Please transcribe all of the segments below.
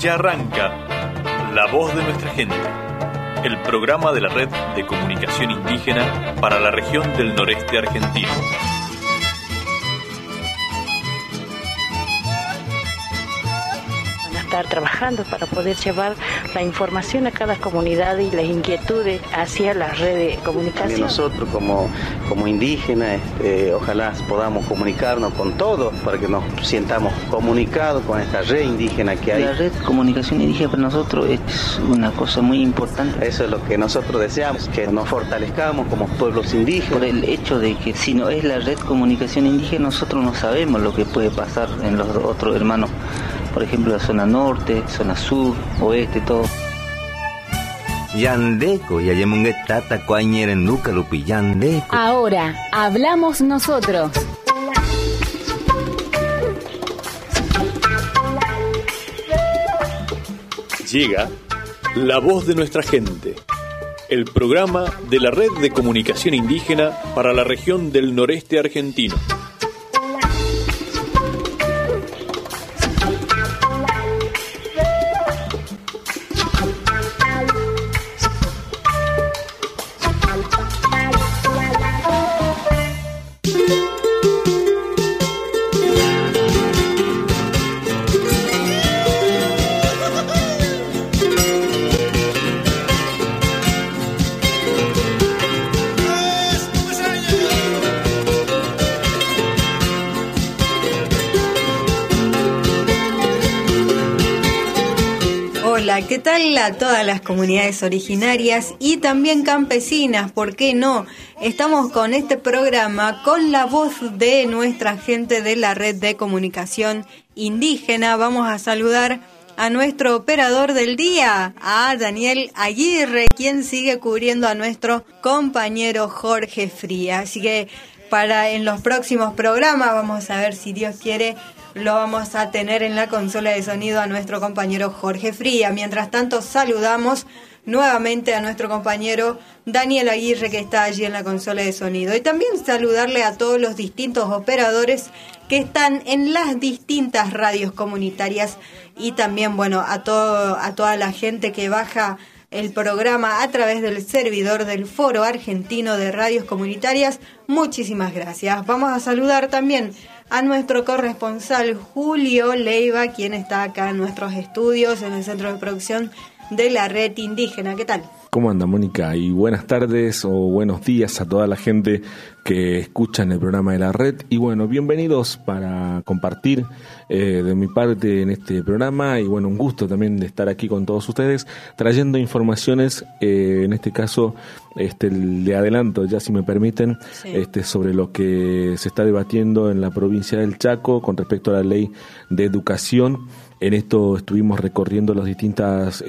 Ya arranca La Voz de Nuestra Gente, el programa de la Red de Comunicación Indígena para la región del noreste argentino. Estar trabajando para poder llevar la información a cada comunidad y las inquietudes hacia la red de comunicación. También nosotros como indígenas, ojalá podamos comunicarnos con todos para que nos sientamos comunicados con esta red indígena que hay. La red de comunicación indígena para nosotros es una cosa muy importante. Eso es lo que nosotros deseamos, que nos fortalezcamos como pueblos indígenas. Por el hecho de que si no es la red de comunicación indígena, nosotros no sabemos lo que puede pasar en los otros hermanos. Por ejemplo, la zona norte, zona sur, oeste, todo. Yandeco, yayemungue tata cuañeren nuca lupi yandeco. Ahora, hablamos nosotros. Llega La Voz de Nuestra Gente, el programa de la Red de Comunicación Indígena para la región del noreste argentino. ¿Qué tal a todas las comunidades originarias y también campesinas? ¿Por qué no? Estamos con este programa con la voz de nuestra gente de la Red de Comunicación Indígena. Vamos a saludar a nuestro operador del día, a Daniel Aguirre, quien sigue cubriendo a nuestro compañero Jorge Fría. Así que en los próximos programas vamos a ver, si Dios quiere, lo vamos a tener en la consola de sonido a nuestro compañero Jorge Fría. Mientras tanto, saludamos nuevamente a nuestro compañero Daniel Aguirre, que está allí en la consola de sonido. Y también saludarle a todos los distintos operadores que están en las distintas radios comunitarias y también, bueno, a toda la gente que baja el programa a través del servidor del Foro Argentino de Radios Comunitarias. Muchísimas gracias. Vamos a saludar también a nuestro corresponsal Julio Leiva, quien está acá en nuestros estudios, en el centro de producción de la Red Indígena. ¿Qué tal? ¿Cómo anda, Mónica? Y buenas tardes o buenos días a toda la gente que escucha en el programa de la Red. Y bueno, bienvenidos para compartir de mi parte en este programa. Y bueno, un gusto también de estar aquí con todos ustedes, trayendo informaciones, en este caso, de adelanto, ya si me permiten, sí, sobre lo que se está debatiendo en la provincia del Chaco con respecto a la ley de educación. En esto estuvimos recorriendo a los distintos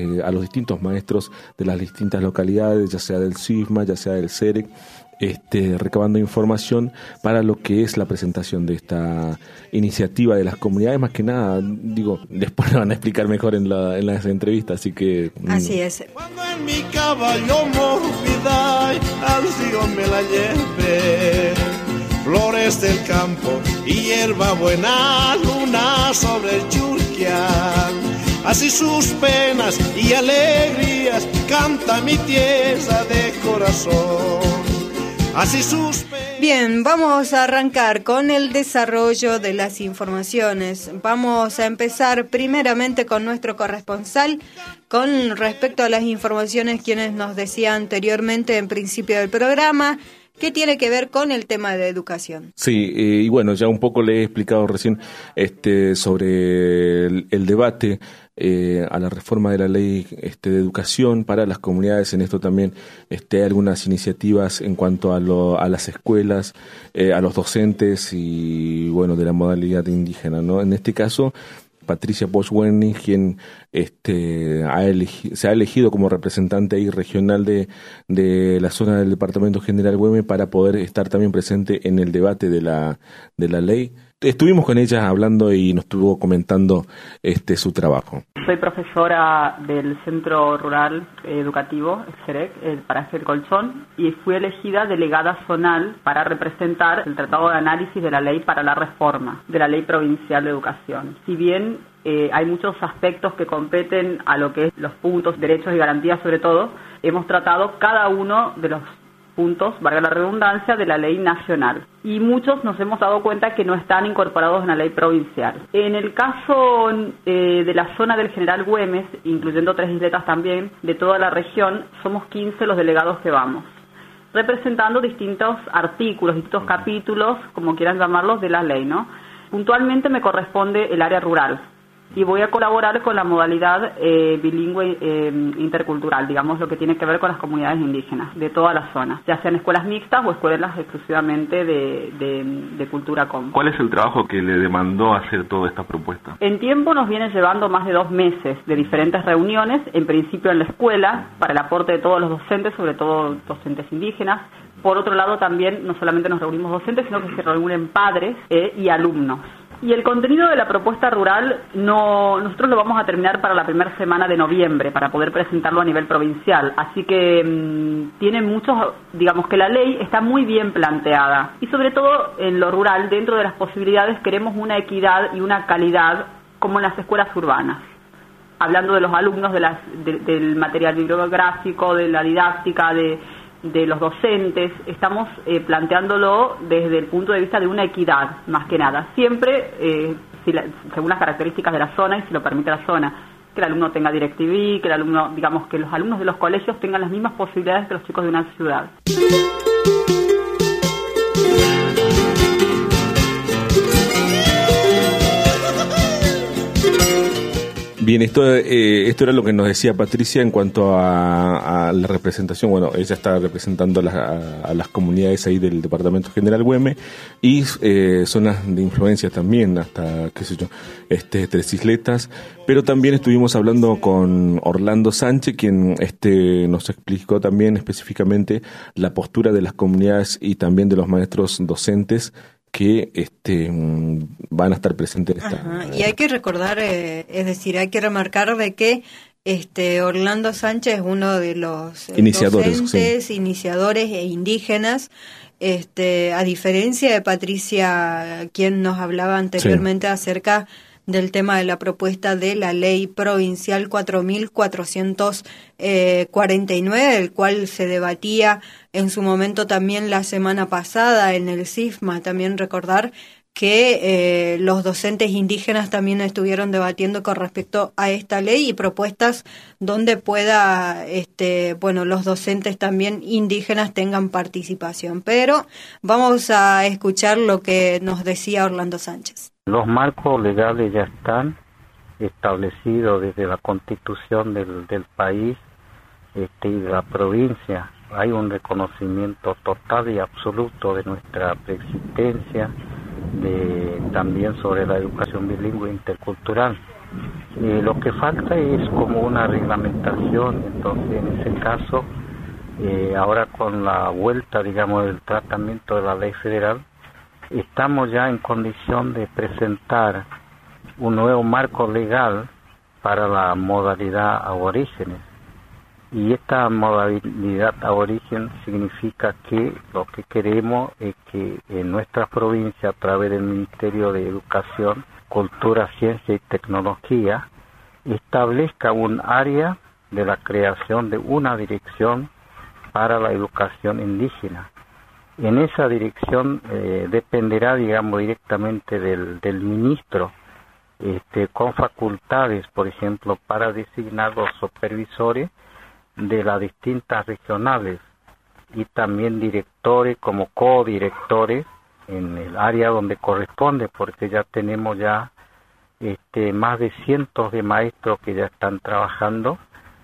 maestros de las distintas localidades, ya sea del CIFMA, ya sea del CEREC, recabando información para lo que es la presentación de esta iniciativa de las comunidades. Más que nada, digo, después lo van a explicar mejor en las entrevistas, así que... Así es. Cuando en mi caballo morbida al río me la llevé, flores del campo y hierba buena, luna sobre el Churquián. Así sus penas y alegrías canta mi tierra de corazón. Así sus penas. Bien, vamos a arrancar con el desarrollo de las informaciones. Vamos a empezar primeramente con nuestro corresponsal con respecto a las informaciones, quienes nos decía anteriormente en principio del programa, que tiene que ver con el tema de educación. Sí, y bueno, ya un poco le he explicado recién sobre el debate a la reforma de la ley de educación para las comunidades. En esto también hay algunas iniciativas en cuanto a las escuelas, a los docentes y bueno, de la modalidad indígena, ¿no? En este caso, Patricia Bosch-Werning, quien se ha elegido como representante ahí regional de la zona del Departamento General Güemes para poder estar también presente en el debate de la ley. estuvimos con ella hablando y nos estuvo comentando su trabajo. Soy profesora del Centro Rural Educativo, CEREC, el Paraje del Colchón, y fui elegida delegada zonal para representar el Tratado de Análisis de la Ley para la Reforma de la Ley Provincial de Educación. Si bien hay muchos aspectos que competen a lo que es los puntos, derechos y garantías sobre todo, hemos tratado cada uno de los puntos, valga la redundancia, de la ley nacional. Y muchos nos hemos dado cuenta que no están incorporados en la ley provincial. En el caso de la zona del General Güemes, incluyendo 3 isletas también, de toda la región, somos 15 los delegados que vamos, representando distintos artículos, distintos capítulos, como quieran llamarlos, de la ley, ¿no? Puntualmente me corresponde el área rural, y voy a colaborar con la modalidad bilingüe intercultural, digamos, lo que tiene que ver con las comunidades indígenas de toda la zona, ya sean escuelas mixtas o escuelas exclusivamente de cultura común. ¿Cuál es el trabajo que le demandó hacer toda esta propuesta? En tiempo nos viene llevando más de 2 meses de diferentes reuniones, en principio en la escuela, para el aporte de todos los docentes, sobre todo docentes indígenas. Por otro lado, también no solamente nos reunimos docentes, sino que se reúnen padres y alumnos. Y el contenido de la propuesta rural nosotros lo vamos a terminar para la primera semana de noviembre para poder presentarlo a nivel provincial. Así que tiene muchos, digamos que la ley está muy bien planteada. Y sobre todo en lo rural, dentro de las posibilidades, queremos una equidad y una calidad como en las escuelas urbanas. Hablando de los alumnos, del material bibliográfico, de la didáctica, de los docentes, estamos planteándolo desde el punto de vista de una equidad, más que nada. Siempre, según las características de la zona y si lo permite la zona, que el alumno tenga DirecTV, que el alumno, digamos, que los alumnos de los colegios tengan las mismas posibilidades que los chicos de una ciudad. Bien, esto era lo que nos decía Patricia en cuanto a la representación. Bueno, ella está representando a las comunidades ahí del Departamento General Güemes y zonas de influencia también, hasta, qué sé yo, 3 isletas. Pero también estuvimos hablando con Orlando Sánchez, quien nos explicó también específicamente la postura de las comunidades y también de los maestros docentes que van a estar presentes en esta. Y hay que recordar, es decir, hay que remarcar de que Orlando Sánchez es uno de los docentes, iniciadores e indígenas, a diferencia de Patricia, quien nos hablaba anteriormente acerca del tema de la propuesta de la ley provincial 4.449, del cual se debatía en su momento también la semana pasada en el CIFMA. También recordar que los docentes indígenas también estuvieron debatiendo con respecto a esta ley y propuestas donde pueda, los docentes también indígenas tengan participación. Pero vamos a escuchar lo que nos decía Orlando Sánchez. Los marcos legales ya están establecidos desde la Constitución del país y de la provincia. Hay un reconocimiento total y absoluto de nuestra preexistencia, también sobre la educación bilingüe intercultural. Lo que falta es como una reglamentación. Entonces, en ese caso, ahora con la vuelta, digamos, del tratamiento de la ley federal, estamos ya en condición de presentar un nuevo marco legal para la modalidad aborígenes. Y esta modalidad aborigen significa que lo que queremos es que en nuestra provincia, a través del Ministerio de Educación, Cultura, Ciencia y Tecnología, establezca un área de la creación de una dirección para la educación indígena. En esa dirección dependerá, digamos, directamente del ministro, con facultades, por ejemplo, para designar los supervisores de las distintas regionales y también directores como codirectores en el área donde corresponde, porque ya tenemos ya más de cientos de maestros que ya están trabajando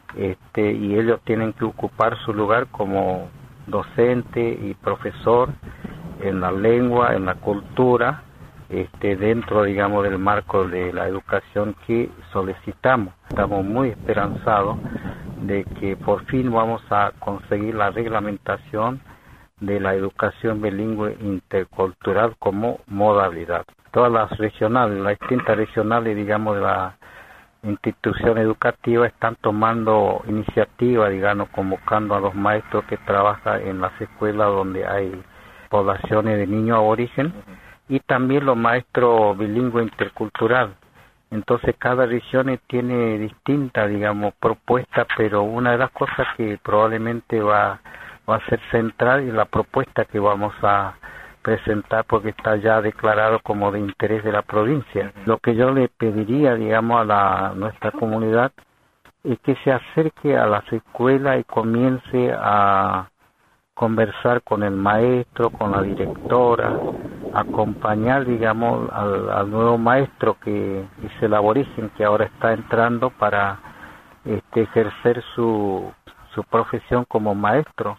y ellos tienen que ocupar su lugar como docente y profesor en la lengua, en la cultura, dentro, digamos, del marco de la educación que solicitamos. Estamos muy esperanzados de que por fin vamos a conseguir la reglamentación de la educación bilingüe intercultural como modalidad. Todas las regionales, las distintas regionales, digamos, de la institución educativa están tomando iniciativa, digamos, convocando a los maestros que trabajan en las escuelas donde hay poblaciones de niños aborigen y también los maestros bilingües intercultural. Entonces cada región tiene distintas, digamos, propuestas, pero una de las cosas que probablemente va a ser central es la propuesta que vamos a presentar porque está ya declarado como de interés de la provincia. Lo que yo le pediría, digamos, a nuestra comunidad es que se acerque a las escuelas y comience a conversar con el maestro, con la directora, acompañar, digamos, al nuevo maestro que es el aborigen que ahora está entrando para ejercer su profesión como maestro.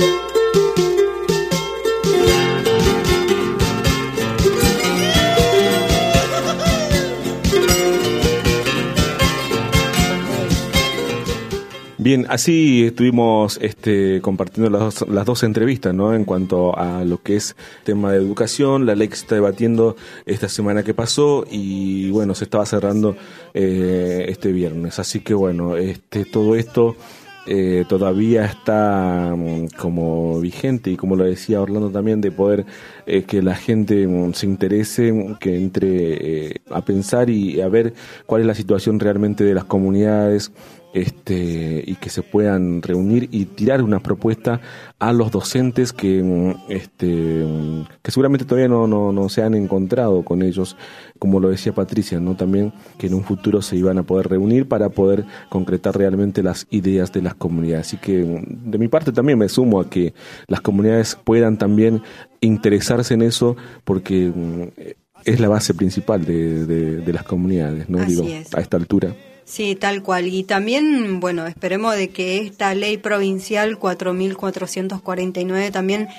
Bien, así estuvimos compartiendo las dos entrevistas, ¿no? En cuanto a lo que es tema de educación, la ley que se está debatiendo esta semana que pasó y bueno, se estaba cerrando este viernes. Así que bueno, todo esto todavía está como vigente y como lo decía Orlando también, de poder que la gente se interese, que entre a pensar y a ver cuál es la situación realmente de las comunidades, y que se puedan reunir y tirar una propuesta a los docentes que seguramente todavía no se han encontrado con ellos, como lo decía Patricia, ¿no? También que en un futuro se iban a poder reunir para poder concretar realmente las ideas de las comunidades. Así que de mi parte también me sumo a que las comunidades puedan también interesarse en eso, porque es la base principal de las comunidades, ¿no? Digo, a esta altura. Sí, tal cual. Y también, bueno, esperemos de que esta ley provincial 4.449 también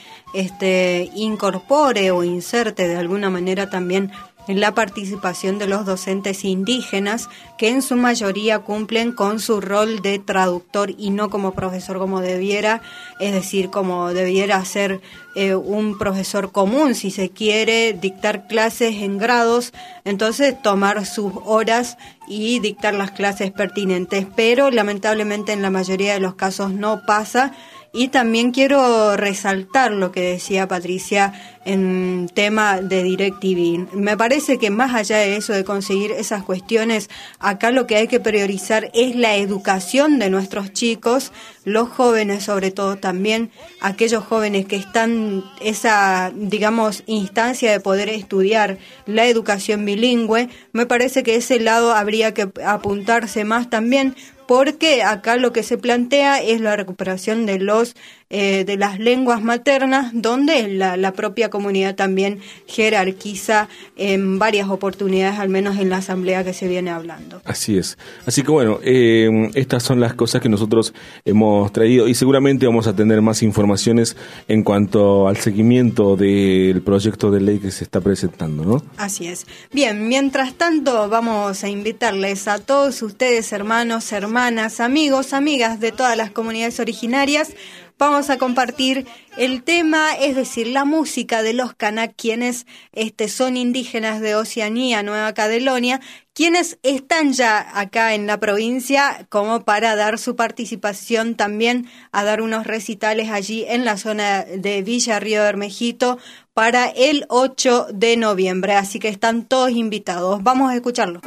incorpore o inserte de alguna manera también la participación de los docentes indígenas, que en su mayoría cumplen con su rol de traductor y no como profesor como debiera, es decir, como debiera ser un profesor común, si se quiere dictar clases en grados, entonces tomar sus horas y dictar las clases pertinentes, pero lamentablemente en la mayoría de los casos no pasa. Y también quiero resaltar lo que decía Patricia en tema de DirecTV. Me parece que más allá de eso, de conseguir esas cuestiones, acá lo que hay que priorizar es la educación de nuestros chicos, los jóvenes sobre todo también, aquellos jóvenes que están esa, digamos, instancia de poder estudiar la educación bilingüe. Me parece que ese lado habría que apuntarse más también, porque acá lo que se plantea es la recuperación de las lenguas maternas, donde la propia comunidad también jerarquiza en varias oportunidades, al menos en la asamblea que se viene hablando. Así es. Así que bueno, estas son las cosas que nosotros hemos traído y seguramente vamos a tener más informaciones en cuanto al seguimiento del proyecto de ley que se está presentando, ¿no? Así es. Bien, mientras tanto vamos a invitarles a todos ustedes, hermanos, hermanas, amigos, amigas de todas las comunidades originarias. Vamos a compartir el tema, es decir, la música de los Kanak, quienes son indígenas de Oceanía, Nueva Caledonia, quienes están ya acá en la provincia como para dar su participación también, a dar unos recitales allí en la zona de Villa Río Bermejito para el 8 de noviembre. Así que están todos invitados. Vamos a escucharlo.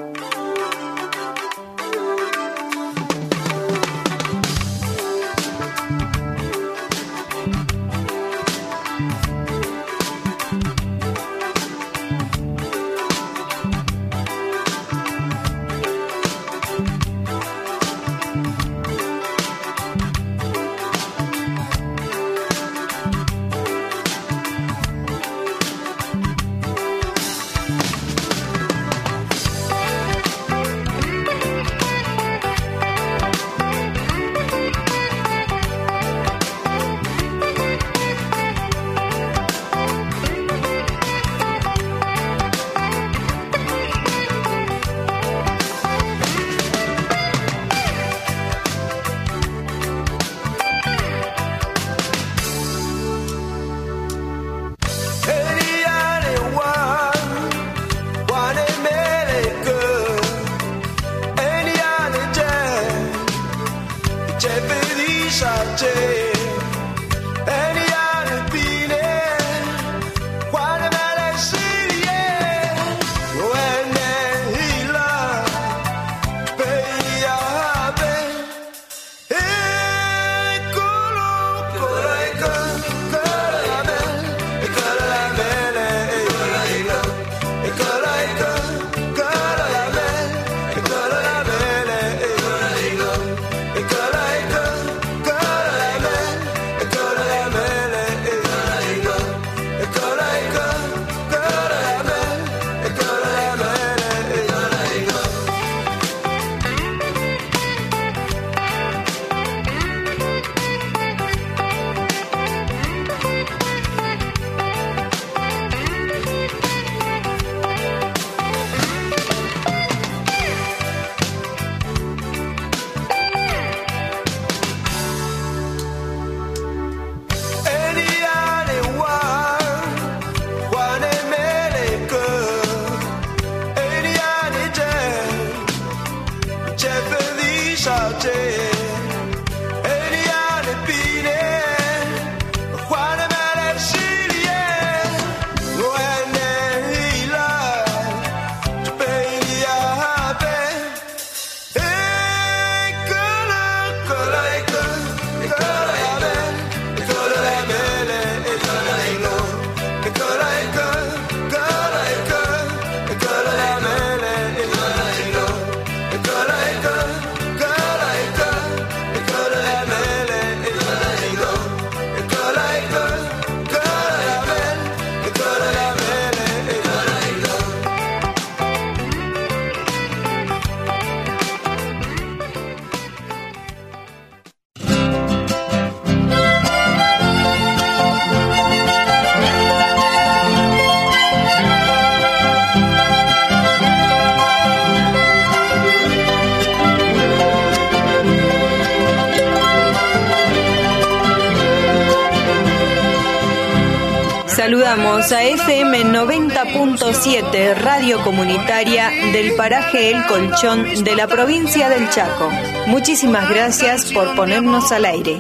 Saludamos a FM 90.7, radio comunitaria del paraje El Colchón de la provincia del Chaco. Muchísimas gracias por ponernos al aire.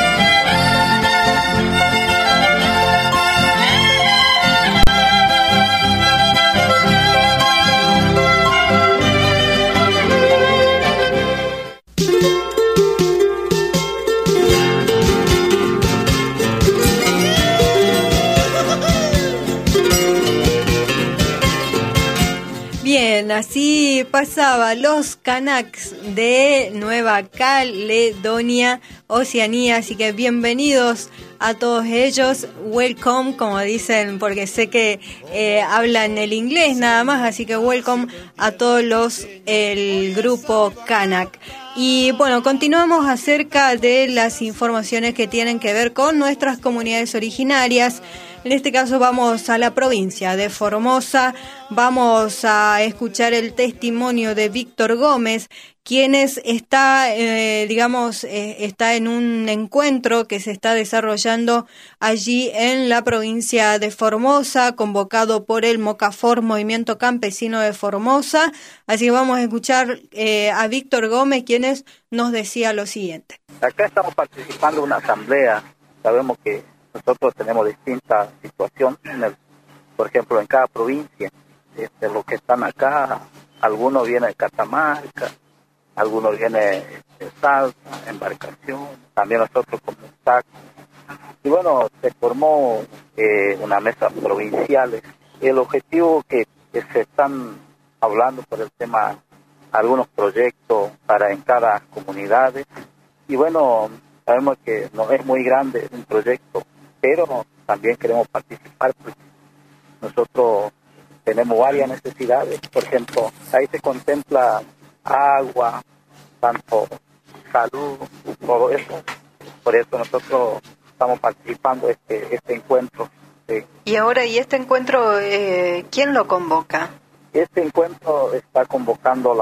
Bien, así pasaba los Kanaks de Nueva Caledonia, Oceanía, así que bienvenidos a todos ellos, welcome, como dicen, porque sé que hablan el inglés nada más, así que welcome a todos el grupo Kanak. Y bueno, continuamos acerca de las informaciones que tienen que ver con nuestras comunidades originarias. En este caso vamos a la provincia de Formosa, vamos a escuchar el testimonio de Víctor Gómez, quien está en un encuentro que se está desarrollando allí en la provincia de Formosa, convocado por el MOCAFOR, Movimiento Campesino de Formosa. Así que vamos a escuchar a Víctor Gómez, quien nos decía lo siguiente. Acá estamos participando en una asamblea, sabemos que nosotros tenemos distintas situaciones, por ejemplo, en cada provincia. Los que están acá, algunos vienen de Catamarca, algunos vienen de Salta, embarcación, también nosotros como TAC. Y bueno, se formó una mesa provincial. El objetivo que se están hablando por el tema, algunos proyectos para en cada comunidad. Y bueno, sabemos que no es muy grande un proyecto, pero también queremos participar porque nosotros tenemos varias necesidades. Por ejemplo, ahí se contempla agua, tanto salud, todo eso. Por eso nosotros estamos participando este encuentro. Sí. Y ahora, ¿y este encuentro quién lo convoca? Este encuentro está convocando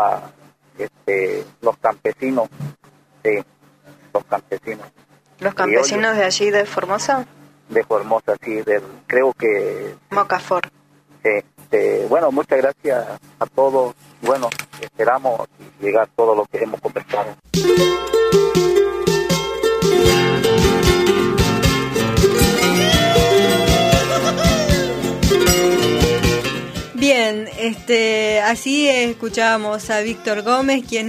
los campesinos, sí, los campesinos. ¿Los campesinos de allí de Formosa? De Formosa, sí, creo que... MOCAFOR. Bueno, muchas gracias a todos. Bueno, esperamos llegar todo lo que hemos conversado. Bien, así escuchábamos a Víctor Gómez, quien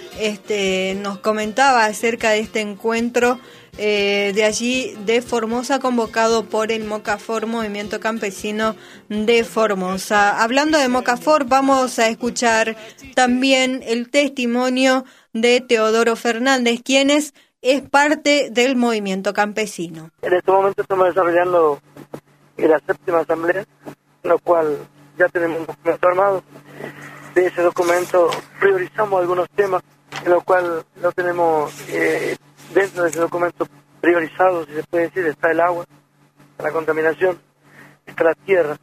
nos comentaba acerca de este encuentro de allí de Formosa, convocado por el MOCAFOR, Movimiento Campesino de Formosa. Hablando de MOCAFOR, vamos a escuchar también el testimonio de Teodoro Fernández, quien es parte del movimiento campesino. En este momento estamos desarrollando la 7ª asamblea, en la cual ya tenemos un documento armado. De ese documento priorizamos algunos temas, en lo cual lo tenemos dentro de ese documento priorizado, si se puede decir. Está el agua, está la contaminación, está la tierra,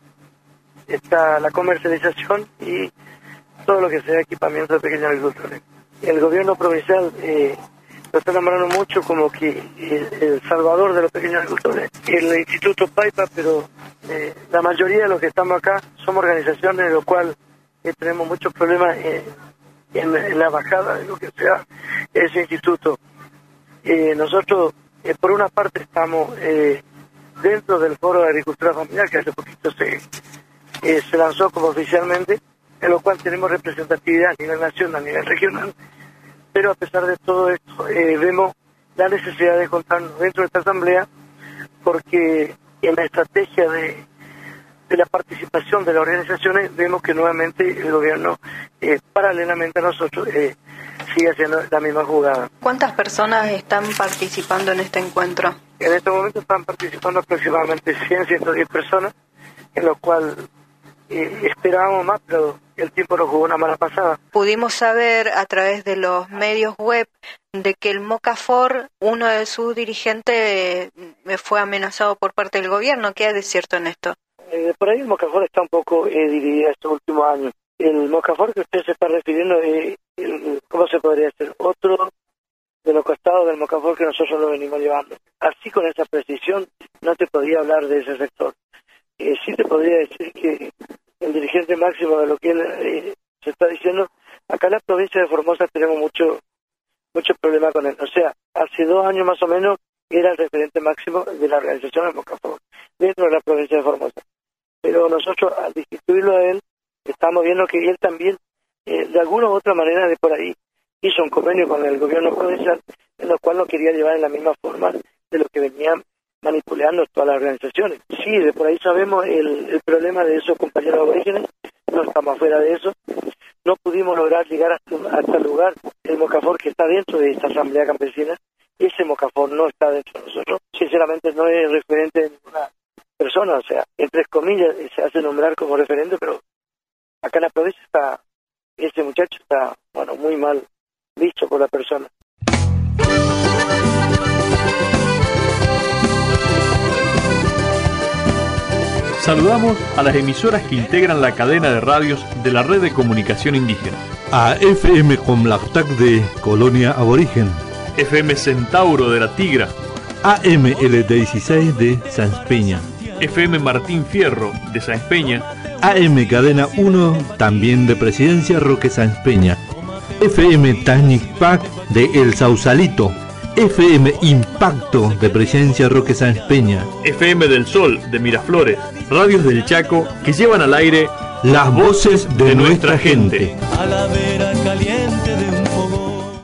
está la comercialización y todo lo que sea equipamiento de pequeños agricultores. El gobierno provincial lo está nombrando mucho como que el salvador de los pequeños agricultores, el Instituto Paipa, pero la mayoría de los que estamos acá somos organizaciones, en lo cual tenemos muchos problemas en la bajada de lo que sea ese instituto. Nosotros, por una parte, estamos dentro del Foro de Agricultura Familiar, que hace poquito se lanzó como oficialmente, en lo cual tenemos representatividad a nivel nacional, a nivel regional. Pero a pesar de todo esto, vemos la necesidad de contarnos dentro de esta asamblea, porque en la estrategia de la participación de las organizaciones vemos que nuevamente el gobierno, paralelamente a nosotros, sigue haciendo la misma jugada. ¿Cuántas personas están participando en este encuentro? En este momento están participando aproximadamente 110 personas, en lo cual esperábamos más, pero el tiempo nos jugó una mala pasada. Pudimos saber a través de los medios web de que el MOCAFOR, uno de sus dirigentes, fue amenazado por parte del gobierno. ¿Qué hay de cierto en esto? Por ahí el MOCAFOR está un poco dividido estos últimos años. El MOCAFOR que usted se está refiriendo, ¿cómo se podría decir? Otro de los costados del MOCAFOR que nosotros lo venimos llevando. Así, con esa precisión, no te podía hablar de ese sector. sí te podría decir que el dirigente máximo de lo que él se está diciendo, acá en la provincia de Formosa tenemos mucho problema con él. O sea, hace 2 años más o menos era el referente máximo de la organización del Mocafor dentro de la provincia de Formosa. Pero nosotros, al destituirlo a él, estamos viendo que él también, de alguna u otra manera, de por ahí, hizo un convenio con el gobierno provincial, en lo cual lo quería llevar en la misma forma de lo que venían manipulando todas las organizaciones. Sí, de por ahí sabemos el problema de esos compañeros aborígenes, no estamos afuera de eso. No pudimos lograr llegar hasta el lugar, el Mocafor que está dentro de esta asamblea campesina, ese Mocafor no está dentro de nosotros. Sinceramente no es referente de ninguna persona, o sea, entre comillas se hace nombrar como referente, pero acá en la provincia ese muchacho está, bueno, muy mal visto por la persona. Saludamos a las emisoras que integran la cadena de radios de la Red de Comunicación Indígena. A FM Comlactac de Colonia Aborigen. FM Centauro de La Tigra. AM LT16 de Sáenz Peña. FM Martín Fierro de Sáenz Peña. AM Cadena 1 también de Presidencia Roque Sáenz Peña. FM Tanicpac de El Sausalito. FM Impacto de Presidencia Roque Sáenz Peña. FM del Sol de Miraflores. Radios del Chaco que llevan al aire las voces de nuestra gente. A la vera caliente de un fogón.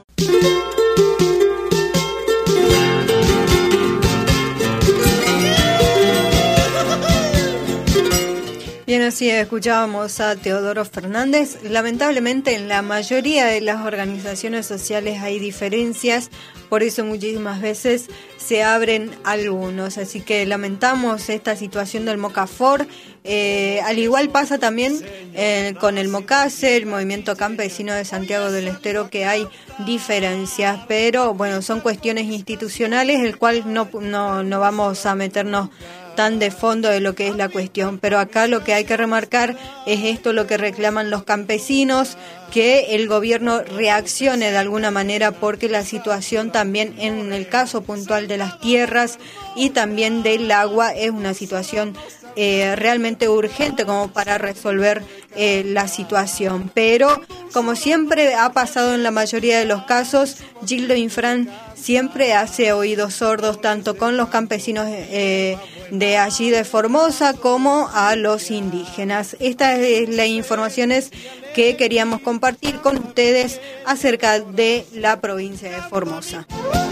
Bien, así escuchábamos a Teodoro Fernández. Lamentablemente en la mayoría de las organizaciones sociales hay diferencias, por eso muchísimas veces se abren algunos, así que lamentamos esta situación del Mocafor. Al igual pasa también con el Mocase, el Movimiento Campesino de Santiago del Estero, que hay diferencias, pero bueno, son cuestiones institucionales, el cual no vamos a meternos tan de fondo de lo que es la cuestión, pero acá lo que hay que remarcar es esto, lo que reclaman los campesinos, que el gobierno reaccione de alguna manera, porque la situación también en el caso puntual de las tierras y también del agua es una situación realmente urgente como para resolver la situación, pero como siempre ha pasado en la mayoría de los casos, Gildo Infran siempre hace oídos sordos tanto con los campesinos de allí de Formosa como a los indígenas. Estas es las informaciones que queríamos compartir con ustedes acerca de la provincia de Formosa.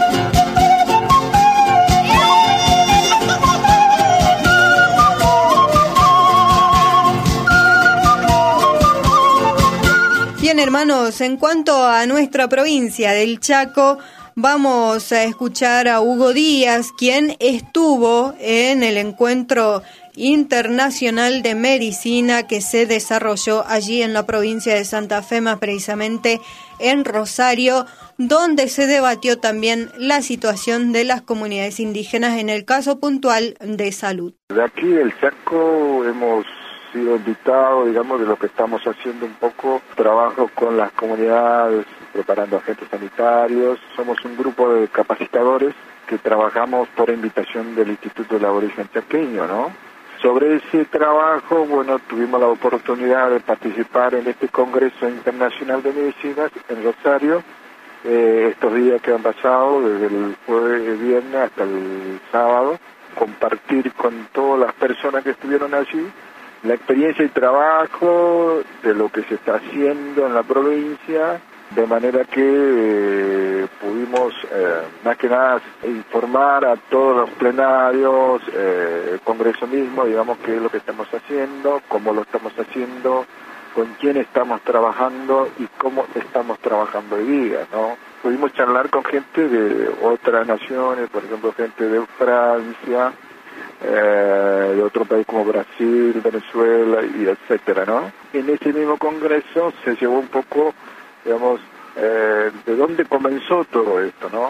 Bien, hermanos, en cuanto a nuestra provincia del Chaco, vamos a escuchar a Hugo Díaz, quien estuvo en el encuentro internacional de medicina que se desarrolló allí en la provincia de Santa Fe, más precisamente en Rosario, donde se debatió también la situación de las comunidades indígenas en el caso puntual de salud. De aquí del Chaco hemos sido invitados, digamos, de lo que estamos haciendo un poco, trabajo con las comunidades, preparando agentes sanitarios. Somos un grupo de capacitadores que trabajamos por invitación del Instituto del Aborigen Chaqueño, ¿no? Sobre ese trabajo, bueno, tuvimos la oportunidad de participar en este Congreso Internacional de Medicinas en Rosario, estos días que han pasado, desde el jueves, viernes hasta el sábado, compartir con todas las personas que estuvieron allí la experiencia y trabajo de lo que se está haciendo en la provincia, de manera que pudimos más que nada informar a todos los plenarios, el Congreso mismo, digamos, qué es lo que estamos haciendo, cómo lo estamos haciendo, con quién estamos trabajando y cómo estamos trabajando hoy día, ¿no? Pudimos charlar con gente de otras naciones, por ejemplo, gente de Francia, de otro país como Brasil, Venezuela y etcétera, ¿no? En ese mismo congreso se llevó un poco, digamos, de dónde comenzó todo esto, ¿no?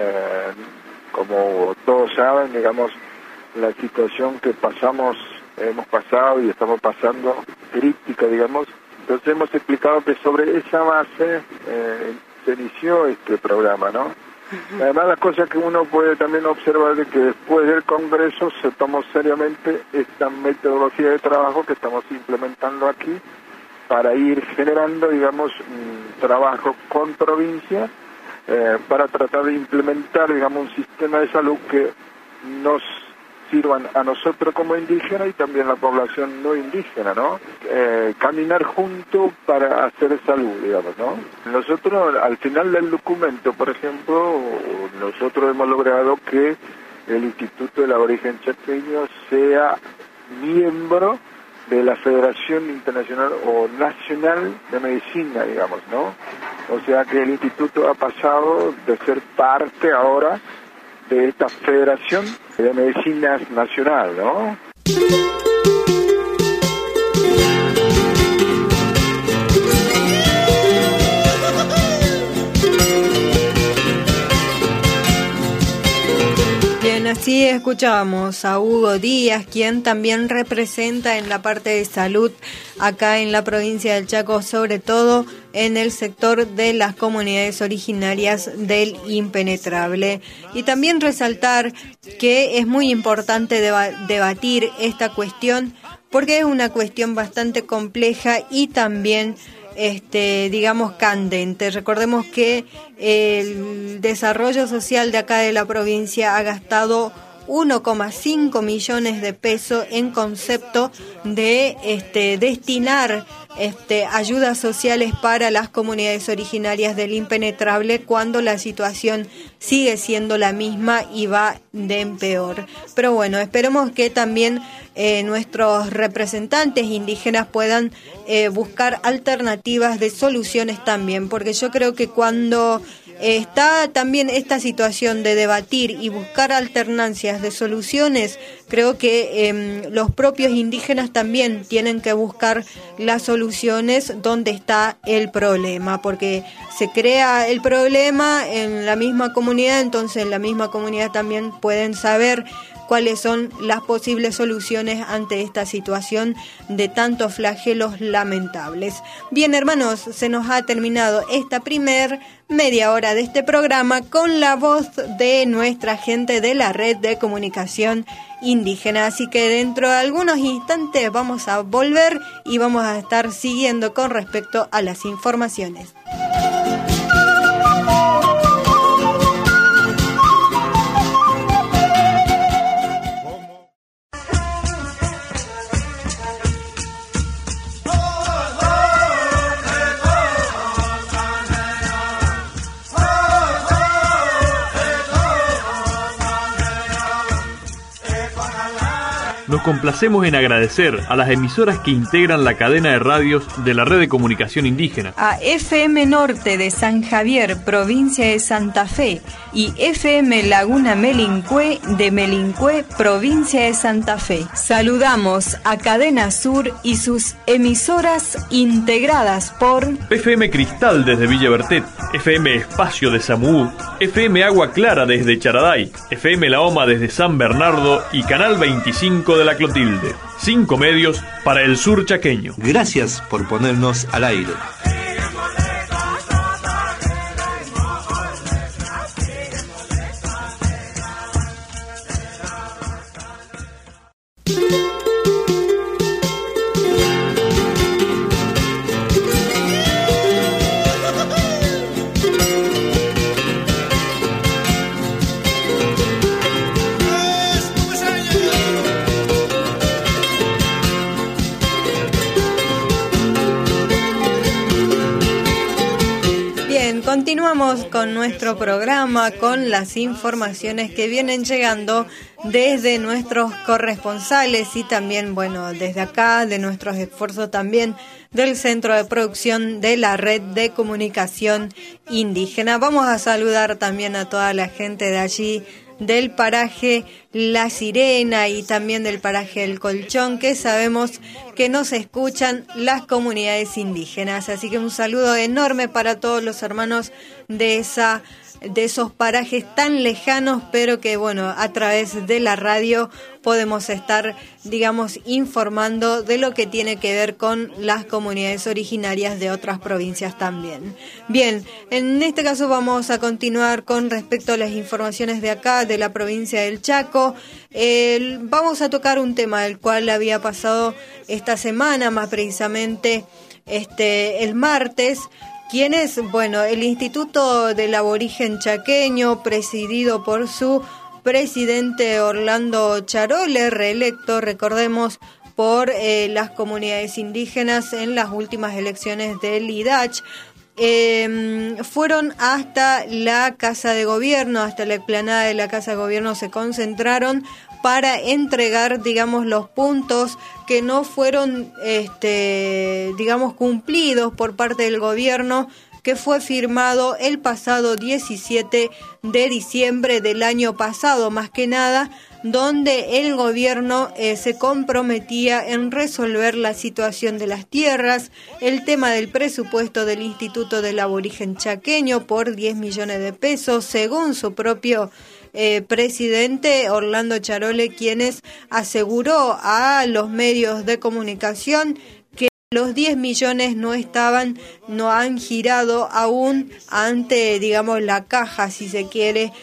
Como todos saben, digamos, la situación que hemos pasado y estamos pasando, crítica, digamos. Entonces hemos explicado que sobre esa base se inició este programa, ¿no? Además, las cosas que uno puede también observar es que después del Congreso se tomó seriamente esta metodología de trabajo que estamos implementando aquí para ir generando, digamos, un trabajo con provincia para tratar de implementar, digamos, un sistema de salud que nos sirvan a nosotros como indígenas y también a la población no indígena, ¿no? Caminar juntos para hacer salud, digamos, ¿no? Nosotros, al final del documento, por ejemplo, nosotros hemos logrado que el Instituto del Aborigen Chaqueño sea miembro de la Federación Internacional o Nacional de Medicina, digamos, ¿no? O sea que el instituto ha pasado de ser parte ahora de esta Federación de Medicina Nacional, ¿no? Bien, así escuchábamos a Hugo Díaz, quien también representa en la parte de salud acá en la provincia del Chaco, sobre todo en el sector de las comunidades originarias del impenetrable. Y también resaltar que es muy importante debatir esta cuestión porque es una cuestión bastante compleja y también digamos candente. Recordemos que el desarrollo social de acá de la provincia ha gastado 1,5 millones de pesos en concepto de destinar ayudas sociales para las comunidades originarias del impenetrable cuando la situación sigue siendo la misma y va de en peor. Pero bueno, esperemos que también nuestros representantes indígenas puedan buscar alternativas de soluciones también, porque yo creo que cuando está también esta situación de debatir y buscar alternancias de soluciones, creo que los propios indígenas también tienen que buscar las soluciones donde está el problema, porque se crea el problema en la misma comunidad, entonces en la misma comunidad también pueden saber cuáles son las posibles soluciones ante esta situación de tantos flagelos lamentables. Bien, hermanos, se nos ha terminado esta primer media hora de este programa con la voz de nuestra gente de la Red de Comunicación Indígena. Así que dentro de algunos instantes vamos a volver y vamos a estar siguiendo con respecto a las informaciones. Nos complacemos en agradecer a las emisoras que integran la cadena de radios de la Red de Comunicación Indígena. A FM Norte de San Javier, provincia de Santa Fe, y FM Laguna Melincue de Melincue, provincia de Santa Fe. Saludamos a Cadena Sur y sus emisoras integradas por FM Cristal desde Villa Bertet, FM Espacio de Samuú, FM Agua Clara desde Charaday, FM La Oma desde San Bernardo y Canal 25 de La Clotilde. 5 medios para el sur chaqueño. Gracias por ponernos al aire. Continuamos con nuestro programa, con las informaciones que vienen llegando desde nuestros corresponsales y también, bueno, desde acá, de nuestros esfuerzos también del Centro de Producción de la Red de Comunicación Indígena. Vamos a saludar también a toda la gente de allí, del paraje La Sirena y también del paraje El Colchón, que sabemos que nos escuchan las comunidades indígenas. Así que un saludo enorme para todos los hermanos de esa de esos parajes tan lejanos, pero que bueno, a través de la radio podemos estar, digamos, informando de lo que tiene que ver con las comunidades originarias de otras provincias también. Bien, en este caso vamos a continuar con respecto a las informaciones de acá, de la provincia del Chaco. Vamos a tocar un tema del cual había pasado esta semana, más precisamente el martes, quien es, bueno, el Instituto del Aborigen Chaqueño, presidido por su presidente Orlando Charole, reelecto, recordemos, por las comunidades indígenas en las últimas elecciones del IDACH. Fueron hasta la Casa de Gobierno, hasta la explanada de la Casa de Gobierno, se concentraron para entregar, digamos, los puntos que no fueron, digamos, cumplidos por parte del gobierno, que fue firmado el pasado 17 de diciembre del año pasado, más que nada, donde el gobierno se comprometía en resolver la situación de las tierras, el tema del presupuesto del Instituto del Aborigen Chaqueño por 10 millones de pesos, según su propio presidente Orlando Charole, quienes aseguró a los medios de comunicación que los 10 millones no han girado aún ante, digamos, la caja, si se quiere,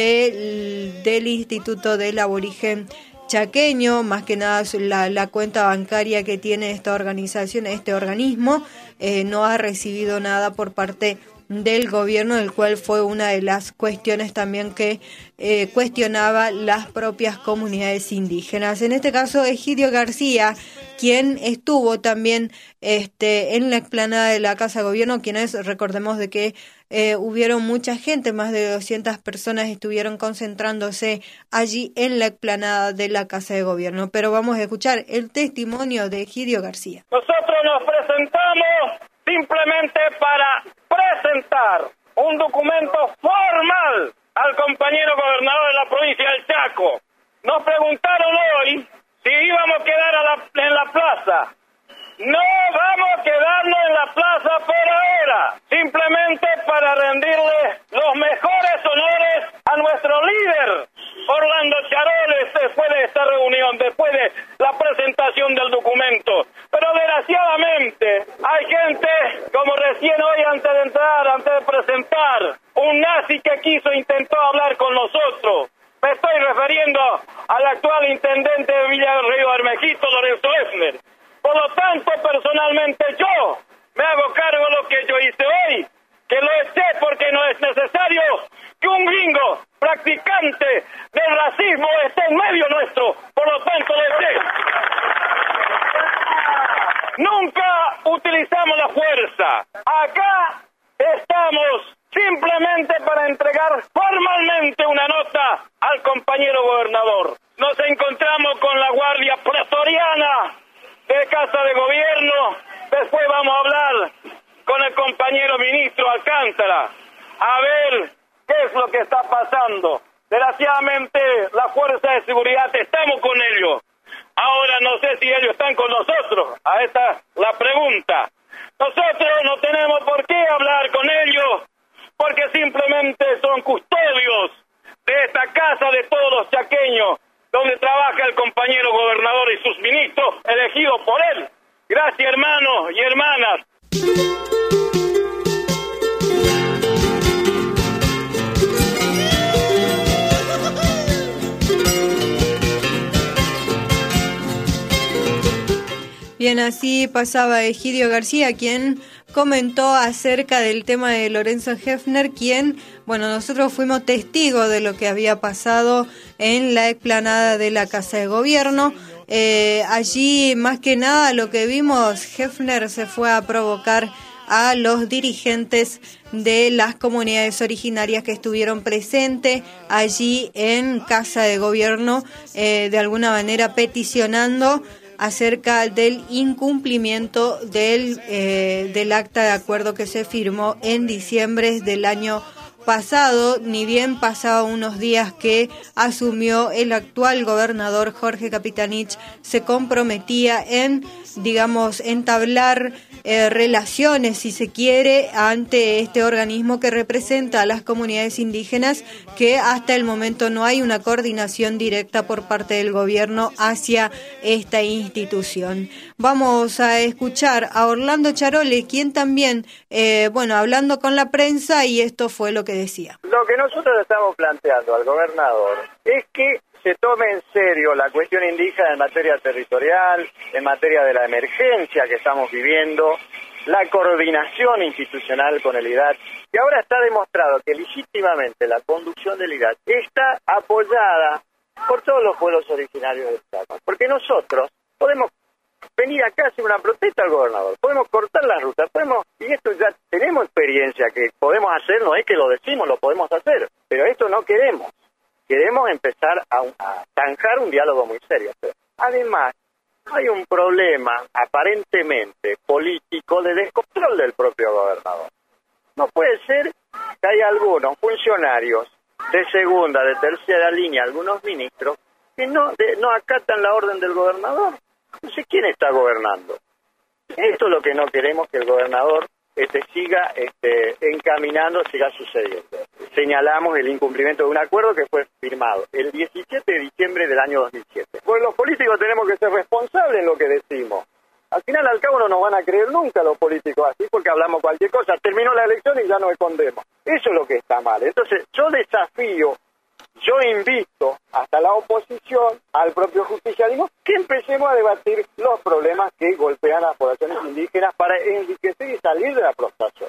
del Instituto del Aborigen Chaqueño, más que nada la cuenta bancaria que tiene esta organización, este organismo, no ha recibido nada por parte del gobierno, el cual fue una de las cuestiones también que cuestionaba las propias comunidades indígenas. En este caso, Egidio García, quien estuvo también en la explanada de la Casa de Gobierno, quienes, recordemos de que hubieron mucha gente, más de 200 personas estuvieron concentrándose allí en la explanada de la Casa de Gobierno. Pero vamos a escuchar el testimonio de Egidio García. Nosotros nos presentamos simplemente para presentar un documento formal al compañero gobernador de la provincia del Chaco. Nos preguntaron hoy si íbamos a quedar en la plaza. No vamos a quedarnos en la plaza por ahora, simplemente para rendirle los mejores honores a nuestro líder, Orlando Charole, después de esta reunión, después de la presentación del documento. Pero desgraciadamente hay gente, como recién hoy antes de presentar, un nazi que intentó hablar con nosotros. Me estoy refiriendo al actual intendente de Villa Río Bermejito, Lorenzo Effner. Por lo tanto, personalmente yo me hago cargo de lo que yo hice hoy, que lo eché porque no es necesario que un gringo practicante del racismo esté en medio nuestro. Por lo tanto, lo eché. Nunca utilizamos la fuerza. Acá estamos simplemente para entregar formalmente una nota al compañero gobernador. Nos encontramos con la Guardia Pretoriana de Casa de Gobierno. Después vamos a hablar con el compañero ministro Alcántara a ver qué es lo que está pasando. Desgraciadamente, la fuerza de seguridad, estamos con ellos. Ahora no sé si ellos están con nosotros. A esta la pregunta. Nosotros no tenemos por qué hablar con ellos, porque simplemente son custodios de esta casa de todos los chaqueños, donde trabaja el compañero gobernador y sus ministros elegidos por él. Gracias, hermanos y hermanas. Bien, así pasaba Egidio García, quien comentó acerca del tema de Lorenzo Effner, quien, bueno, nosotros fuimos testigos de lo que había pasado en la explanada de la Casa de Gobierno. Allí, más que nada, lo que vimos, Effner se fue a provocar a los dirigentes de las comunidades originarias que estuvieron presentes allí en Casa de Gobierno, de alguna manera peticionando acerca del incumplimiento del acta de acuerdo que se firmó en diciembre del año pasado, ni bien pasaba unos días que asumió el actual gobernador Jorge Capitanich, se comprometía en, digamos, entablar relaciones, si se quiere, ante este organismo que representa a las comunidades indígenas, que hasta el momento no hay una coordinación directa por parte del gobierno hacia esta institución. Vamos a escuchar a Orlando Charole, quien también, hablando con la prensa, y esto fue lo que decía. Lo que nosotros estamos planteando al gobernador es que se tome en serio la cuestión indígena en materia territorial, en materia de la emergencia que estamos viviendo, la coordinación institucional con el IDAT, y ahora está demostrado que legítimamente la conducción del IDAT está apoyada por todos los pueblos originarios del Chaco, porque nosotros podemos venir acá a hacer una protesta al gobernador, podemos cortar las rutas, y esto ya tenemos experiencia que podemos hacer, no es que lo decimos, lo podemos hacer, pero esto no queremos. Queremos empezar a zanjar un diálogo muy serio. Además, hay un problema aparentemente político de descontrol del propio gobernador. No puede ser que haya algunos funcionarios de segunda, de tercera línea, algunos ministros, que no acatan la orden del gobernador. No sé quién está gobernando. Esto es lo que no queremos, que el gobernador siga encaminando, siga sucediendo. Señalamos el incumplimiento de un acuerdo que fue firmado el 17 de diciembre del año 2007. Pues los políticos tenemos que ser responsables en lo que decimos. Al final, al cabo, no nos van a creer nunca los políticos así, porque hablamos cualquier cosa. Terminó la elección y ya nos escondemos. Eso es lo que está mal. Entonces, yo invito hasta la oposición, al propio justicialismo, que empecemos a debatir los problemas que golpean a las poblaciones indígenas para enriquecer y salir de la prostración.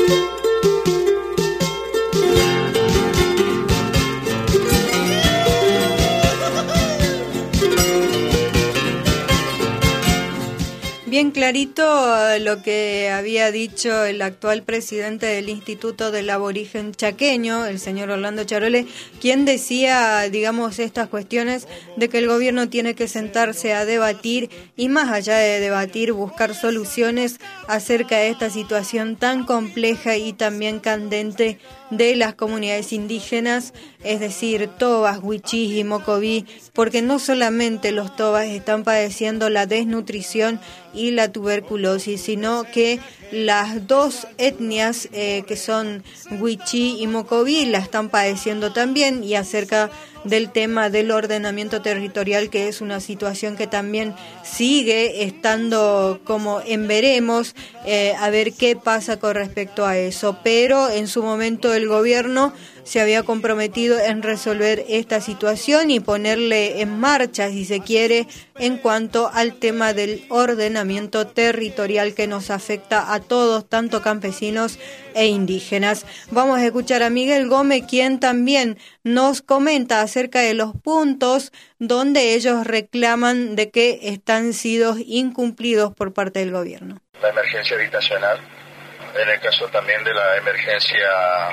Bien clarito lo que había dicho el actual presidente del Instituto del Aborigen Chaqueño, el señor Orlando Charole, quien decía, digamos, estas cuestiones de que el gobierno tiene que sentarse a debatir y, más allá de debatir, buscar soluciones acerca de esta situación tan compleja y también candente de las comunidades indígenas, es decir, tobas, huichís y mocoví, porque no solamente los tobas están padeciendo la desnutrición y la tuberculosis, sino que las dos etnias que son huichí y mocoví la están padeciendo también, y acerca del tema del ordenamiento territorial, que es una situación que también sigue estando como en veremos, a ver qué pasa con respecto a eso. Pero en su momento el gobierno se había comprometido en resolver esta situación y ponerle en marcha, si se quiere, en cuanto al tema del ordenamiento territorial que nos afecta a todos, tanto campesinos e indígenas. Vamos a escuchar a Miguel Gómez, quien también nos comenta acerca de los puntos donde ellos reclaman de que están sido incumplidos por parte del gobierno. La emergencia habitacional, en el caso también de la emergencia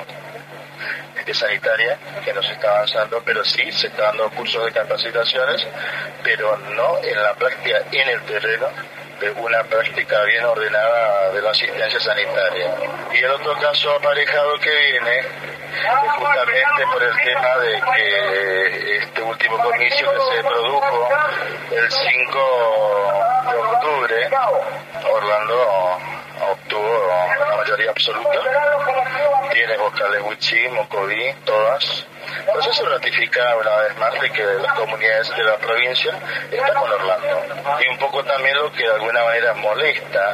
sanitaria, que no se está avanzando, pero sí se está dando cursos de capacitaciones, pero no en la práctica, en el terreno, de una práctica bien ordenada de la asistencia sanitaria. Y el otro caso aparejado que viene es justamente por el tema de que este último comicio que se produjo el 5 de octubre, Orlando obtuvo la mayoría absoluta, tiene vocales huichí, mocoví, todas. Entonces se ratifica una vez más de que las comunidades de la provincia están con Orlando. Y un poco también lo que de alguna manera molesta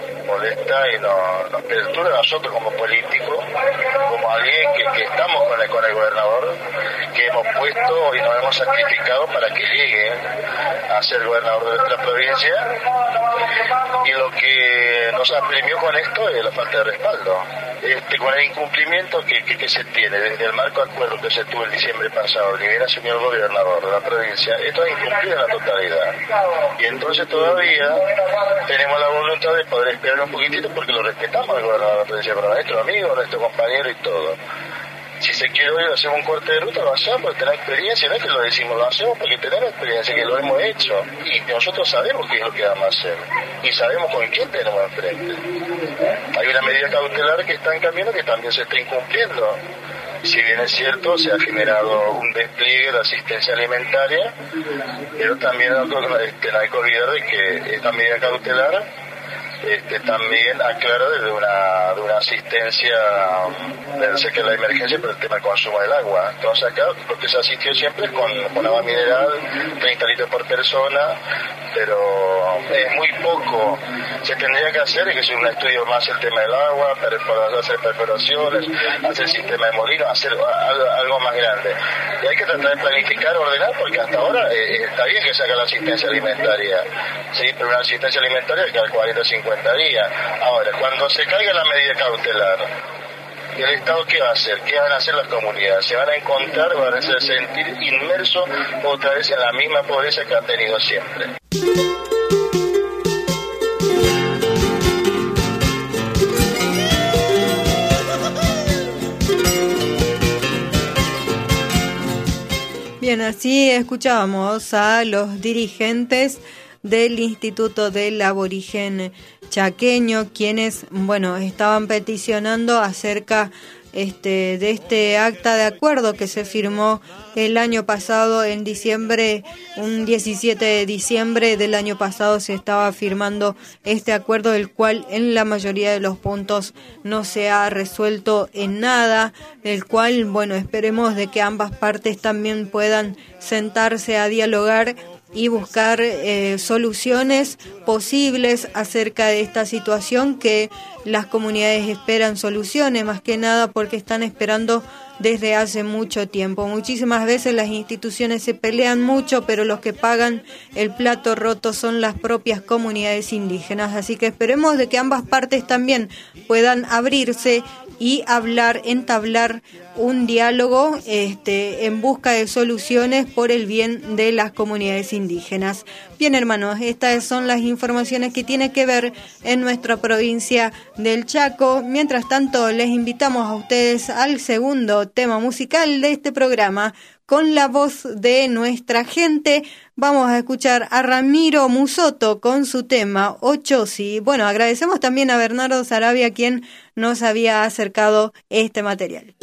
y nos perturba a nosotros como políticos, como alguien que estamos con el gobernador, que hemos puesto y nos hemos sacrificado para que llegue a ser gobernador de nuestra provincia, y lo que nos apremió con esto es la falta de respaldo. Con el incumplimiento que se tiene desde el marco acuerdo que se tuvo el diciembre pasado, ni bien asumió el gobernador de la provincia, esto es incumplido en la totalidad. Y entonces todavía tenemos la voluntad de poder esperar un poquitito porque lo respetamos al gobernador de la provincia, pero nuestro amigo, nuestro compañero y todo. Si se quiere hoy hacer un corte de ruta, lo hacemos porque tenemos experiencia, no es que lo decimos, lo hacemos porque tenemos experiencia, que lo hemos hecho, y nosotros sabemos qué es lo que vamos a hacer, y sabemos con quién tenemos enfrente. Hay una medida cautelar que está en camino que también se está incumpliendo, Si bien es cierto, se ha generado un despliegue de asistencia alimentaria, pero también no hay que olvidar de que esta medida cautelar también aclara de una asistencia de la emergencia por el tema del consumo del agua. Entonces acá lo que se asistió siempre es con agua mineral, 30 litros por persona, pero es muy poco. Se tendría que hacer un estudio más el tema del agua, hacer perforaciones, hacer sistema de molino, hacer algo más grande. Y hay que tratar de planificar, ordenar, porque hasta ahora está bien que se haga la asistencia alimentaria, sí, pero una asistencia alimentaria que al 40-50 días. Ahora, cuando se caiga la medida cautelar, ¿el Estado qué va a hacer? ¿Qué van a hacer las comunidades? Se van a encontrar, van a sentir inmersos otra vez en la misma pobreza que han tenido siempre. Bien, así escuchábamos a los dirigentes del Instituto del Aborigen Chaqueño, quienes, estaban peticionando acerca de este acta de acuerdo que se firmó el año pasado, en diciembre, un 17 de diciembre del año pasado se estaba firmando este acuerdo, el cual en la mayoría de los puntos no se ha resuelto en nada, el cual, esperemos de que ambas partes también puedan sentarse a dialogar y buscar soluciones posibles acerca de esta situación, que las comunidades esperan soluciones, más que nada porque están esperando desde hace mucho tiempo. Muchísimas veces las instituciones se pelean mucho, pero los que pagan el plato roto son las propias comunidades indígenas, así que esperemos de que ambas partes también puedan abrirse y entablar un diálogo en busca de soluciones por el bien de las comunidades indígenas. Bien, hermanos, estas son las informaciones que tienen que ver en nuestra provincia del Chaco. Mientras tanto, les invitamos a ustedes al segundo tema musical de este programa, con la voz de nuestra gente. Vamos a escuchar a Ramiro Musoto con su tema Ochosi. Agradecemos también a Bernardo Sarabia, quien nos había acercado este material.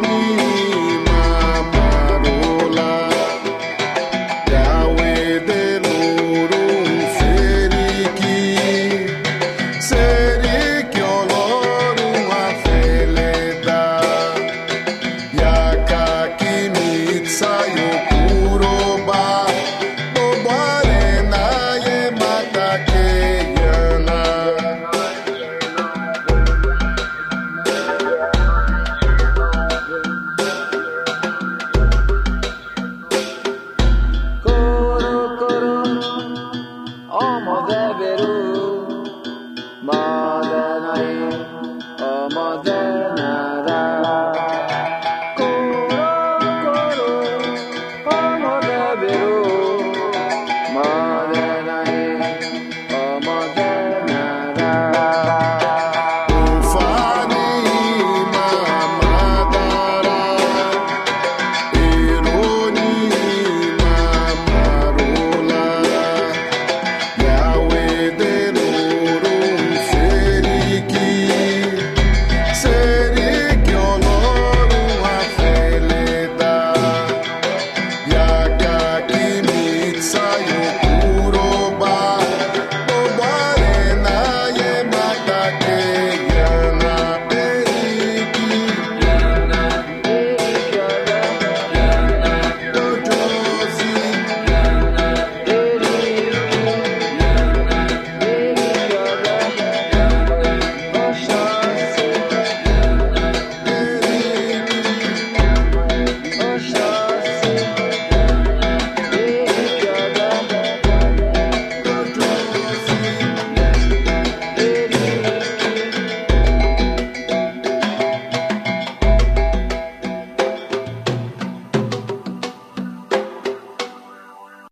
de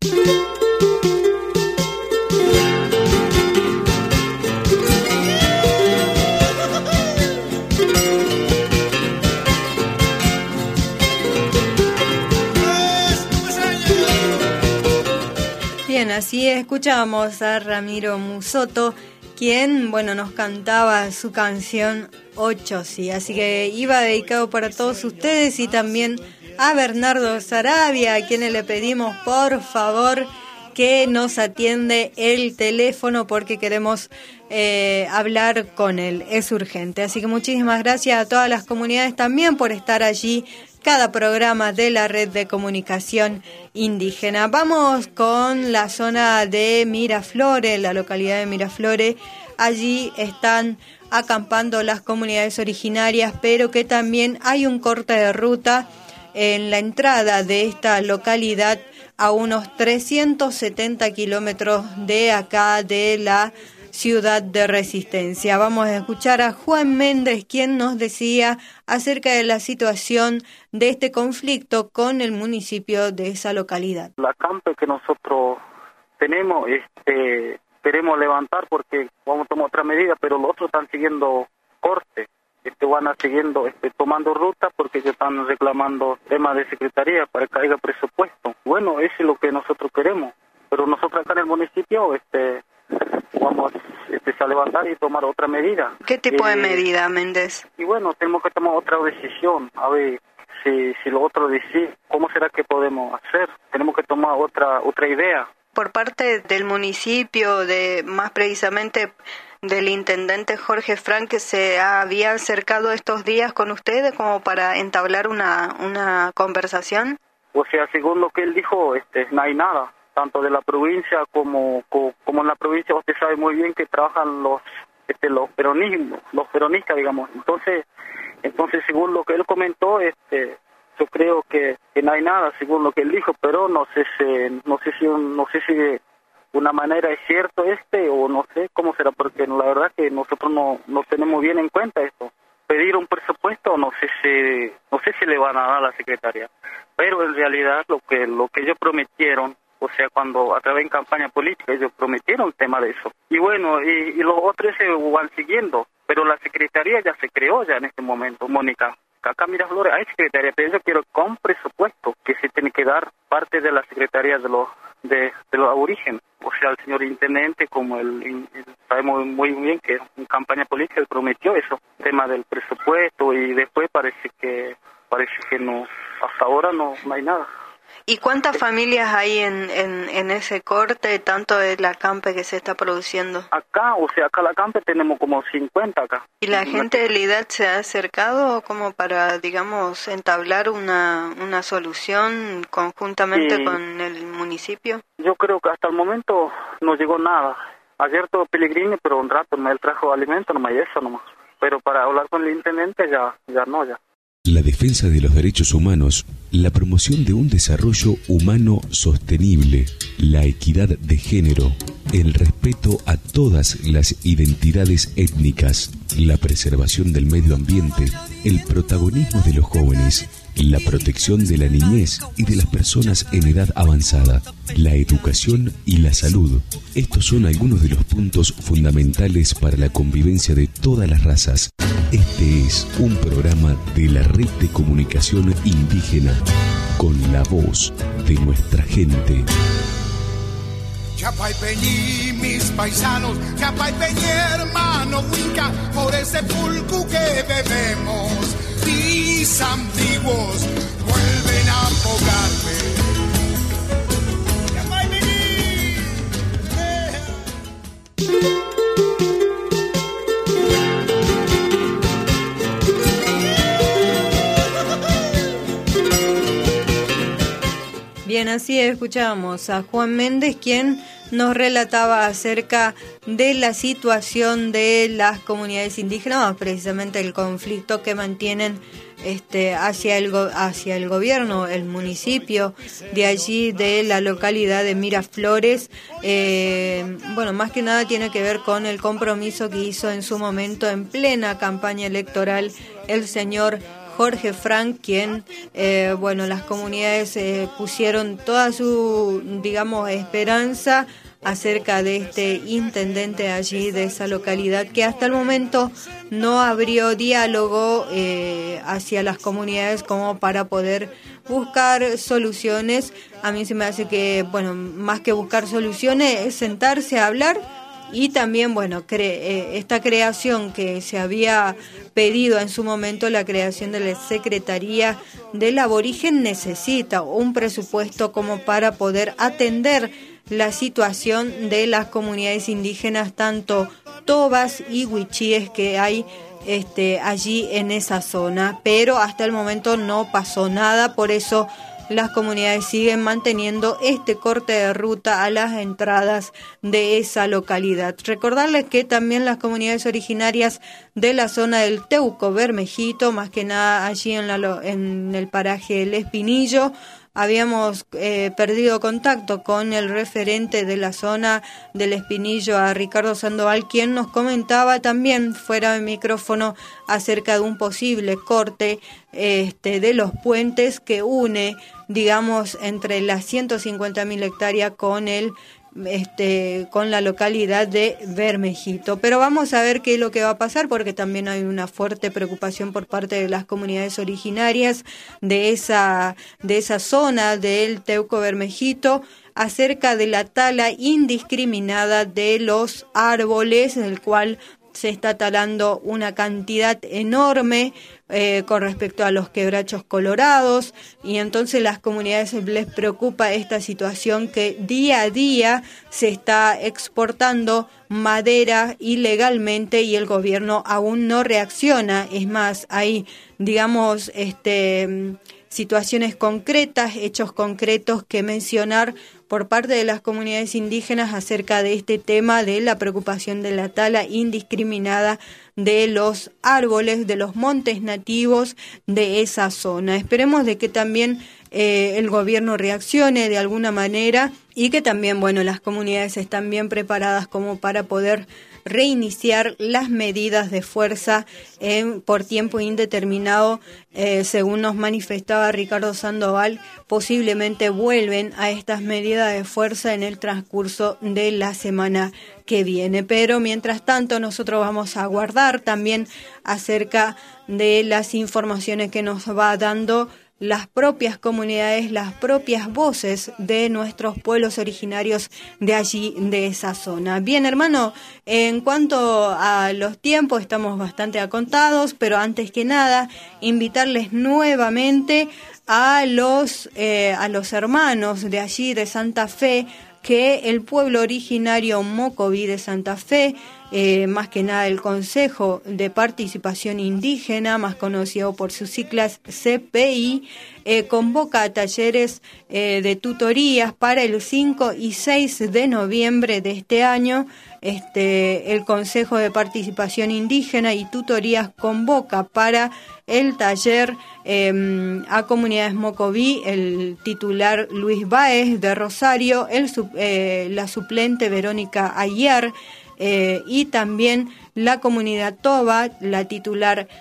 Bien, así escuchábamos a Ramiro Musoto, quien, bueno, nos cantaba su canción Ocho, sí, así que iba dedicado para todos ustedes y también a Bernardo Sarabia, a quienes le pedimos por favor que nos atiende el teléfono porque queremos hablar con él, es urgente. Así que muchísimas gracias a todas las comunidades también por estar allí cada programa de la Red de Comunicación Indígena. Vamos con la zona de Miraflores, la localidad de Miraflores. Allí están acampando las comunidades originarias, pero que también hay un corte de ruta en la entrada de esta localidad a unos 370 kilómetros de acá de la ciudad de Resistencia. Vamos a escuchar a Juan Méndez, quien nos decía acerca de la situación de este conflicto con el municipio de esa localidad. La campe que nosotros tenemos, queremos levantar porque vamos a tomar otra medida, pero los otros están siguiendo corte, van a siguiendo tomando ruta porque ellos están reclamando temas de secretaría para que haya presupuesto. Bueno, eso es lo que nosotros queremos, pero nosotros acá en el municipio vamos a levantar y tomar otra medida. ¿Qué tipo de medida, Méndez? Y bueno, tenemos que tomar otra decisión, a ver si lo otro decide, ¿cómo será que podemos hacer? Tenemos que tomar otra idea. Por parte del municipio, más precisamente del intendente Jorge Frank, que se había acercado estos días con ustedes como para entablar una conversación. O sea, según lo que él dijo, no hay nada, tanto de la provincia como en la provincia. Usted sabe muy bien que trabajan los peronistas, digamos. Entonces según lo que él comentó, yo creo que no hay nada, según lo que él dijo, pero no sé si de una manera es cierto o no sé cómo será, porque la verdad que nosotros no tenemos bien en cuenta esto. Pedir un presupuesto, no sé si le van a dar a la secretaria, pero en realidad lo que ellos prometieron, o sea, cuando a través de campaña política ellos prometieron tema de eso. Y bueno, y los otros se van siguiendo, pero la secretaría ya se creó ya en este momento, Mónica. Acá Miraflores hay secretaría, pero yo quiero con presupuesto que se tiene que dar parte de la secretaría de los aborígenes. O sea, el señor intendente, como sabemos muy bien que en campaña política él prometió eso, tema del presupuesto, y después parece que no, hasta ahora no hay nada. ¿Y cuántas familias hay en ese corte, tanto de la campe que se está produciendo? Acá la campe tenemos como 50 acá. ¿Y la gente de la IDAT se ha acercado como para, digamos, entablar una solución conjuntamente con el municipio? Yo creo que hasta el momento no llegó nada. Ayer todo Pellegrini, pero un rato él trajo alimento, nomás y eso nomás. Pero para hablar con el intendente ya. La defensa de los derechos humanos, la promoción de un desarrollo humano sostenible, la equidad de género, el respeto a todas las identidades étnicas, la preservación del medio ambiente, el protagonismo de los jóvenes, la protección de la niñez y de las personas en edad avanzada, la educación y la salud. Estos son algunos de los puntos fundamentales para la convivencia de todas las razas. Este es un programa de la Red de Comunicación Indígena, con la voz de nuestra gente. Chapaypeñí, mis paisanos, Chapaypeñí, hermano Huinca, por ese pulcu que bebemos, mis antiguos vuelven a apocarme. Bien, así escuchábamos a Juan Méndez, quien nos relataba acerca de la situación de las comunidades indígenas, precisamente el conflicto que mantienen hacia el gobierno, el municipio de allí, de la localidad de Miraflores. Bueno, más que nada tiene que ver con el compromiso que hizo en su momento, en plena campaña electoral, el señor Jorge Frank, quien, las comunidades pusieron toda su, esperanza acerca de este intendente allí de esa localidad, que hasta el momento no abrió diálogo hacia las comunidades como para poder buscar soluciones. A mí se me hace que, más que buscar soluciones, es sentarse a hablar. Y también, esta creación que se había pedido en su momento, la creación de la Secretaría del Aborigen, necesita un presupuesto como para poder atender la situación de las comunidades indígenas, tanto tobas y huichíes que hay allí en esa zona. Pero hasta el momento no pasó nada, por eso las comunidades siguen manteniendo este corte de ruta a las entradas de esa localidad. Recordarles que también las comunidades originarias de la zona del Teuco Bermejito, más que nada allí en el paraje El Espinillo, habíamos perdido contacto con el referente de la zona del Espinillo, a Ricardo Sandoval, quien nos comentaba también fuera de micrófono acerca de un posible corte de los puentes que une, entre las 150.000 hectáreas con con la localidad de Bermejito. Pero vamos a ver qué es lo que va a pasar, porque también hay una fuerte preocupación por parte de las comunidades originarias de esa zona del Teuco Bermejito acerca de la tala indiscriminada de los árboles, en el cual se está talando una cantidad enorme con respecto a los quebrachos colorados, y entonces las comunidades les preocupa esta situación que día a día se está exportando madera ilegalmente y el gobierno aún no reacciona. Es más, hay, situaciones concretas, hechos concretos que mencionar por parte de las comunidades indígenas acerca de este tema de la preocupación de la tala indiscriminada de los árboles, de los montes nativos de esa zona. Esperemos de que también el gobierno reaccione de alguna manera y que también, las comunidades están bien preparadas como para poder reiniciar las medidas de fuerza por tiempo indeterminado. Según nos manifestaba Ricardo Sandoval, posiblemente vuelven a estas medidas de fuerza en el transcurso de la semana que viene. Pero mientras tanto nosotros vamos a aguardar también acerca de las informaciones que nos va dando las propias comunidades, las propias voces de nuestros pueblos originarios de allí, de esa zona. Bien, hermano, en cuanto a los tiempos, estamos bastante acontados, pero antes que nada, invitarles nuevamente a los hermanos de allí, de Santa Fe, que el pueblo originario Mocoví de Santa Fe, más que nada el Consejo de Participación Indígena, más conocido por sus siglas CPI, convoca a talleres de tutorías para el 5 y 6 de noviembre de este año. El Consejo de Participación Indígena y Tutorías convoca para el taller a comunidades Mocoví, el titular Luis Báez de Rosario, la suplente Verónica Ayer, y también la comunidad Toba, el titular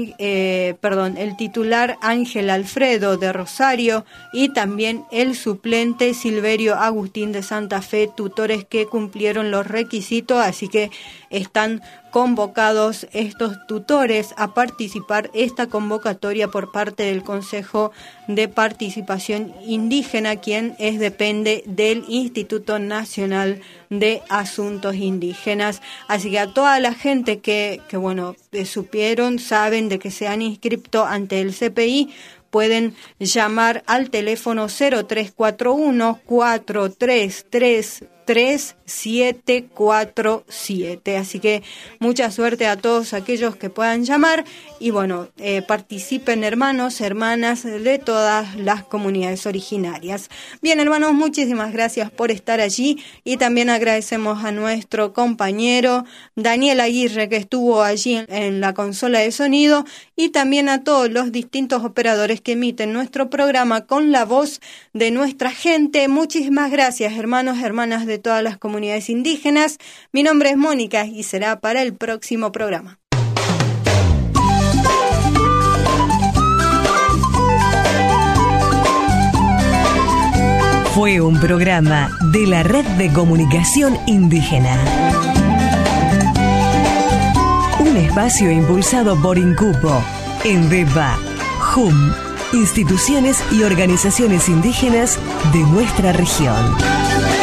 Ángel Alfredo de Rosario, y también el suplente Silverio Agustín de Santa Fe, tutores que cumplieron los requisitos, así que están convocados estos tutores a participar esta convocatoria por parte del Consejo de Participación Indígena, quien depende del Instituto Nacional de Asuntos Indígenas. Así que a toda la gente que supieron, saben de que se han inscrito ante el CPI, pueden llamar al teléfono 0341-433-3747. Así que mucha suerte a todos aquellos que puedan llamar y participen, hermanos, hermanas de todas las comunidades originarias. Bien, hermanos, muchísimas gracias por estar allí y también agradecemos a nuestro compañero Daniel Aguirre, que estuvo allí en la consola de sonido, y también a todos los distintos operadores que emiten nuestro programa con la voz de nuestra gente. Muchísimas gracias, hermanos, hermanas de todas las comunidades indígenas. Mi nombre es Mónica y será para el próximo programa. Fue un programa de la Red de Comunicación Indígena. Un espacio impulsado por INCUPO, ENDEPA, JUM, instituciones y organizaciones indígenas de nuestra región.